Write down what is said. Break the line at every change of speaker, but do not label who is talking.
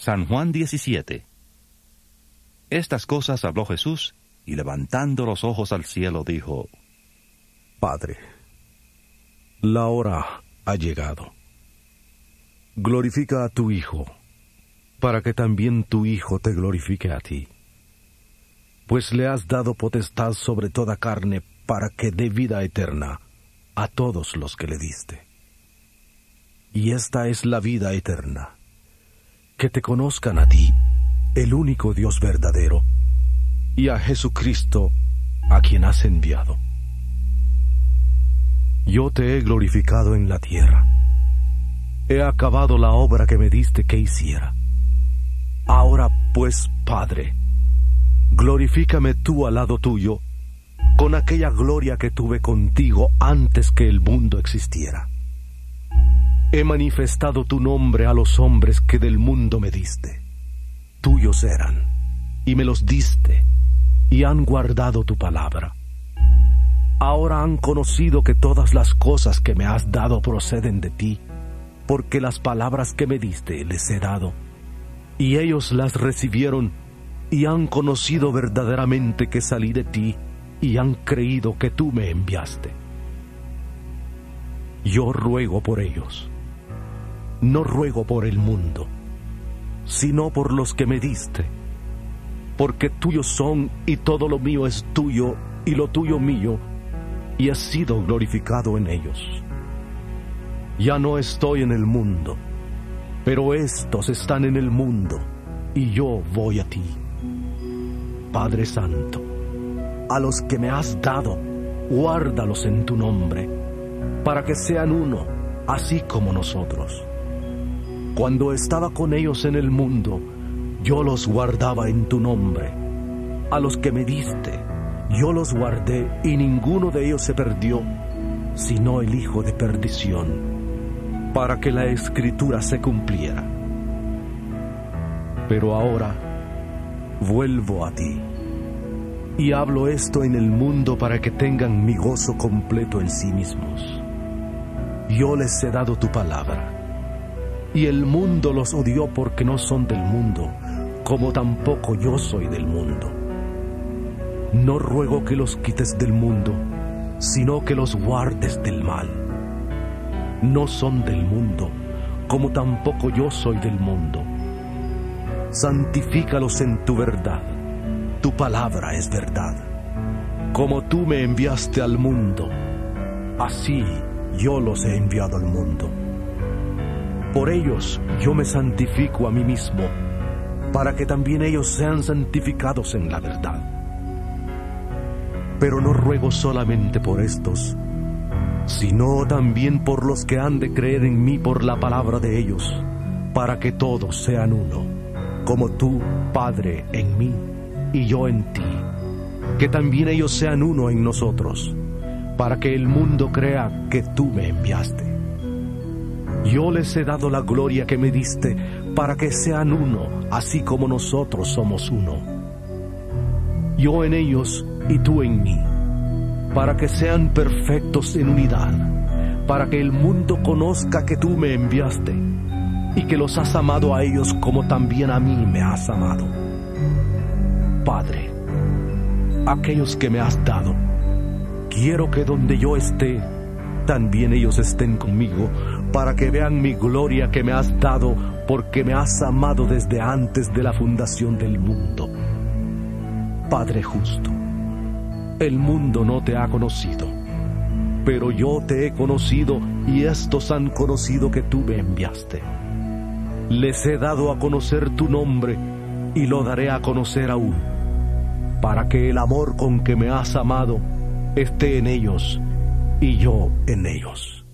San Juan 17. Estas cosas habló Jesús, y levantando los ojos al cielo dijo:
Padre, la hora ha llegado. Glorifica a tu Hijo, para que también tu Hijo te glorifique a ti. Pues le has dado potestad sobre toda carne, para que dé vida eterna a todos los que le diste. Y esta es la vida eterna, que te conozcan a ti, el único Dios verdadero, y a Jesucristo, a quien has enviado. Yo te he glorificado en la tierra. He acabado la obra que me diste que hiciera. Ahora pues, Padre, glorifícame tú al lado tuyo, con aquella gloria que tuve contigo antes que el mundo existiera. He manifestado tu nombre a los hombres que del mundo me diste. Tuyos eran, y me los diste, y han guardado tu palabra. Ahora han conocido que todas las cosas que me has dado proceden de ti, porque las palabras que me diste les he dado, y ellos las recibieron, y han conocido verdaderamente que salí de ti, y han creído que tú me enviaste. Yo ruego por ellos. No ruego por el mundo, sino por los que me diste, porque tuyos son, y todo lo mío es tuyo, y lo tuyo mío, y he sido glorificado en ellos. Ya no estoy en el mundo, pero estos están en el mundo, y yo voy a ti. Padre Santo, a los que me has dado, guárdalos en tu nombre, para que sean uno, así como nosotros. Cuando estaba con ellos en el mundo, yo los guardaba en tu nombre. A los que me diste, yo los guardé, y ninguno de ellos se perdió, sino el hijo de perdición, para que la Escritura se cumpliera. Pero ahora vuelvo a ti, y hablo esto en el mundo para que tengan mi gozo completo en sí mismos. Yo les he dado tu palabra, y el mundo los odió porque no son del mundo, como tampoco yo soy del mundo. No ruego que los quites del mundo, sino que los guardes del mal. No son del mundo, como tampoco yo soy del mundo. Santifícalos en tu verdad. Tu palabra es verdad. Como tú me enviaste al mundo, así yo los he enviado al mundo. Por ellos yo me santifico a mí mismo, para que también ellos sean santificados en la verdad. Pero no ruego solamente por estos, sino también por los que han de creer en mí por la palabra de ellos, para que todos sean uno, como tú, Padre, en mí, y yo en ti, que también ellos sean uno en nosotros, para que el mundo crea que tú me enviaste. Yo les he dado la gloria que me diste, para que sean uno, así como nosotros somos uno. Yo en ellos y tú en mí, para que sean perfectos en unidad, para que el mundo conozca que tú me enviaste, y que los has amado a ellos como también a mí me has amado. Padre, aquellos que me has dado, quiero que donde yo esté, también ellos estén conmigo, para que vean mi gloria que me has dado, porque me has amado desde antes de la fundación del mundo. Padre justo, el mundo no te ha conocido, pero yo te he conocido, y estos han conocido que tú me enviaste. Les he dado a conocer tu nombre, y lo daré a conocer aún, para que el amor con que me has amado esté en ellos, y yo en ellos.